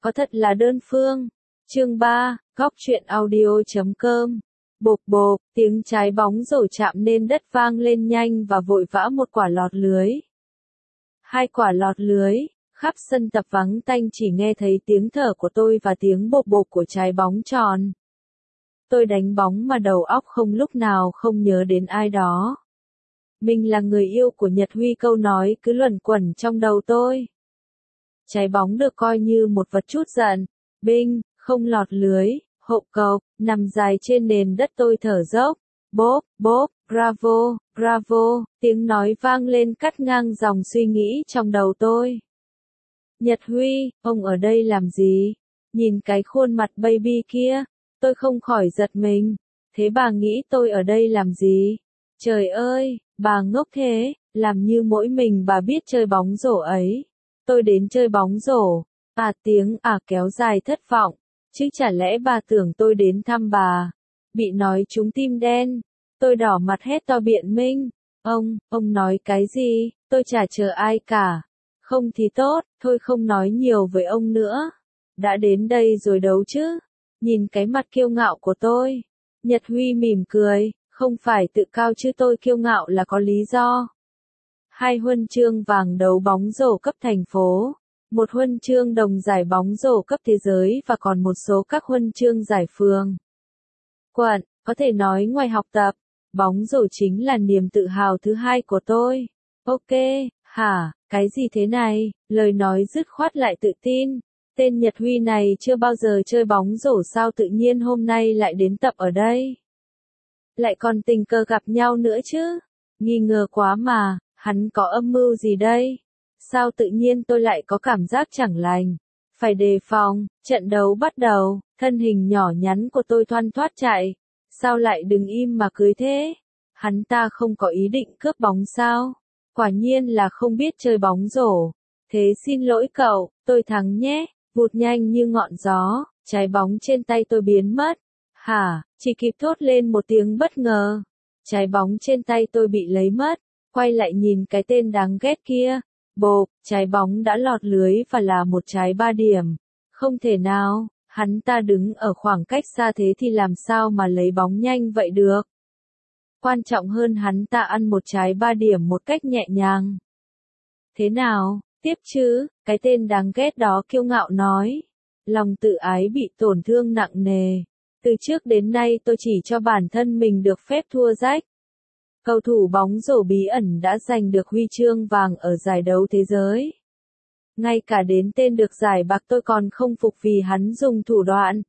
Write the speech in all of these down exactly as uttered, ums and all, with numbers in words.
Có thật là đơn phương. Chương ba, góc truyện audio chấm com. Bộp bộp, tiếng trái bóng rổ chạm lên đất vang lên nhanh và vội vã một quả lọt lưới. Hai quả lọt lưới, khắp sân tập vắng tanh chỉ nghe thấy tiếng thở của tôi và tiếng bộp bộp của trái bóng tròn. Tôi đánh bóng mà đầu óc không lúc nào không nhớ đến ai đó. Mình là người yêu của Nhật Huy, câu nói cứ luẩn quẩn trong đầu tôi. Trái bóng được coi như một vật trút giận. Binh, không lọt lưới, hộp cầu, nằm dài trên nền đất tôi thở dốc. Bốp, bốp, bravo, bravo, tiếng nói vang lên cắt ngang dòng suy nghĩ trong đầu tôi. Nhật Huy, ông ở đây làm gì? Nhìn cái khuôn mặt baby kia, tôi không khỏi giật mình. Thế bà nghĩ tôi ở đây làm gì? Trời ơi, bà ngốc thế, làm như mỗi mình bà biết chơi bóng rổ ấy. Tôi đến chơi bóng rổ. À, tiếng à kéo dài thất vọng. Chứ chả lẽ bà tưởng tôi đến thăm bà? Bị nói trúng tim đen. Tôi đỏ mặt hét to biện minh. Ông, ông nói cái gì? Tôi chả chờ ai cả. Không thì tốt, thôi không nói nhiều với ông nữa. Đã đến đây rồi đấu chứ. Nhìn cái mặt kiêu ngạo của tôi. Nhật Huy mỉm cười. Không phải tự cao chứ, tôi kiêu ngạo là có lý do. Hai huân chương vàng đấu bóng rổ cấp thành phố. Một huân chương đồng giải bóng rổ cấp thế giới và còn một số các huân chương giải phường. Quận, có thể nói ngoài học tập, bóng rổ chính là niềm tự hào thứ hai của tôi. Ok, hả, cái gì thế này? Lời nói dứt khoát lại tự tin. Tên Nhật Huy này chưa bao giờ chơi bóng rổ sao tự nhiên hôm nay lại đến tập ở đây? Lại còn tình cờ gặp nhau nữa chứ? Nghi ngờ quá mà, hắn có âm mưu gì đây? Sao tự nhiên tôi lại có cảm giác chẳng lành? Phải đề phòng. Trận đấu bắt đầu, thân hình nhỏ nhắn của tôi thoăn thoắt chạy. Sao lại đứng im mà cưới thế? Hắn ta không có ý định cướp bóng sao? Quả nhiên là không biết chơi bóng rổ. Thế xin lỗi cậu, tôi thắng nhé. Vụt nhanh như ngọn gió, trái bóng trên tay tôi biến mất. Hả, chỉ kịp thốt lên một tiếng bất ngờ. Trái bóng trên tay tôi bị lấy mất. Quay lại nhìn cái tên đáng ghét kia. Bộp, trái bóng đã lọt lưới và là một trái ba điểm. Không thể nào, hắn ta đứng ở khoảng cách xa thế thì làm sao mà lấy bóng nhanh vậy được. Quan trọng hơn hắn ta ăn một trái ba điểm một cách nhẹ nhàng. Thế nào, tiếp chứ, cái tên đáng ghét đó kiêu ngạo nói. Lòng tự ái bị tổn thương nặng nề. Từ trước đến nay tôi chỉ cho bản thân mình được phép thua rách. Cầu thủ bóng rổ bí ẩn đã giành được huy chương vàng ở giải đấu thế giới. Ngay cả đến tên được giải bạc tôi còn không phục vì hắn dùng thủ đoạn.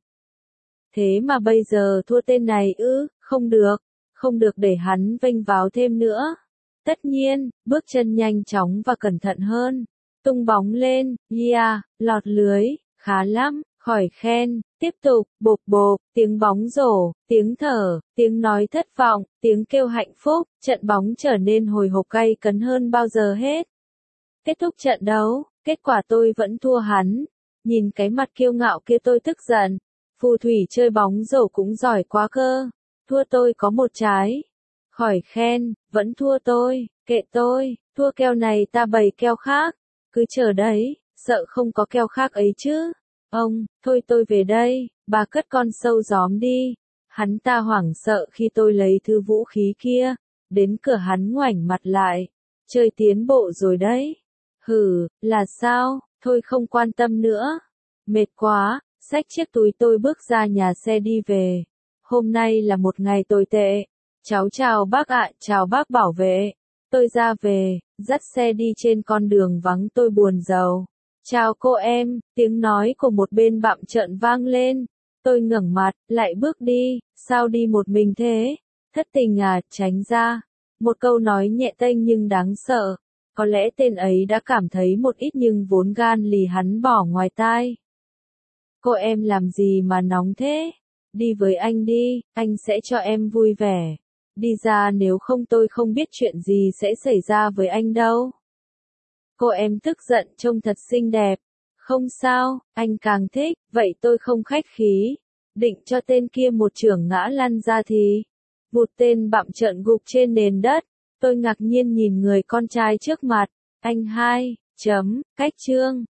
Thế mà bây giờ thua tên này ư, không được, không được để hắn vênh váo thêm nữa. Tất nhiên, bước chân nhanh chóng và cẩn thận hơn. Tung bóng lên, yeah, lọt lưới, khá lắm. Khỏi khen, tiếp tục, bộp bộp, tiếng bóng rổ, tiếng thở, tiếng nói thất vọng, tiếng kêu hạnh phúc, trận bóng trở nên hồi hộp gay cấn hơn bao giờ hết. Kết thúc trận đấu, kết quả tôi vẫn thua hắn. Nhìn cái mặt kiêu ngạo kia tôi tức giận. Phù thủy chơi bóng rổ cũng giỏi quá cơ. Thua tôi có một trái. Khỏi khen, vẫn thua tôi, kệ tôi, thua keo này ta bày keo khác. Cứ chờ đấy, sợ không có keo khác ấy chứ. Ông, thôi tôi về đây, bà cất con sâu gióm đi. Hắn ta hoảng sợ khi tôi lấy thứ vũ khí kia. Đến cửa hắn ngoảnh mặt lại. Chơi tiến bộ rồi đấy. Hừ, là sao, thôi không quan tâm nữa. Mệt quá, xách chiếc túi tôi bước ra nhà xe đi về. Hôm nay là một ngày tồi tệ. Cháu chào bác ạ, chào bác bảo vệ. Tôi ra về, dắt xe đi trên con đường vắng tôi buồn rầu. Chào cô em, tiếng nói của một bên bặm trợn vang lên. Tôi ngẩng mặt, lại bước đi, sao đi một mình thế? Thất tình à, tránh ra. Một câu nói nhẹ tênh nhưng đáng sợ. Có lẽ tên ấy đã cảm thấy một ít nhưng vốn gan lì hắn bỏ ngoài tai. Cô em làm gì mà nóng thế? Đi với anh đi, anh sẽ cho em vui vẻ. Đi ra, nếu không tôi không biết chuyện gì sẽ xảy ra với anh đâu. Cô em tức giận trông thật xinh đẹp. Không sao, anh càng thích, vậy tôi không khách khí. Định cho tên kia một chưởng ngã lăn ra thì. Vụt tên bặm trợn gục trên nền đất. Tôi ngạc nhiên nhìn người con trai trước mặt. Anh hai, chấm, cách chương.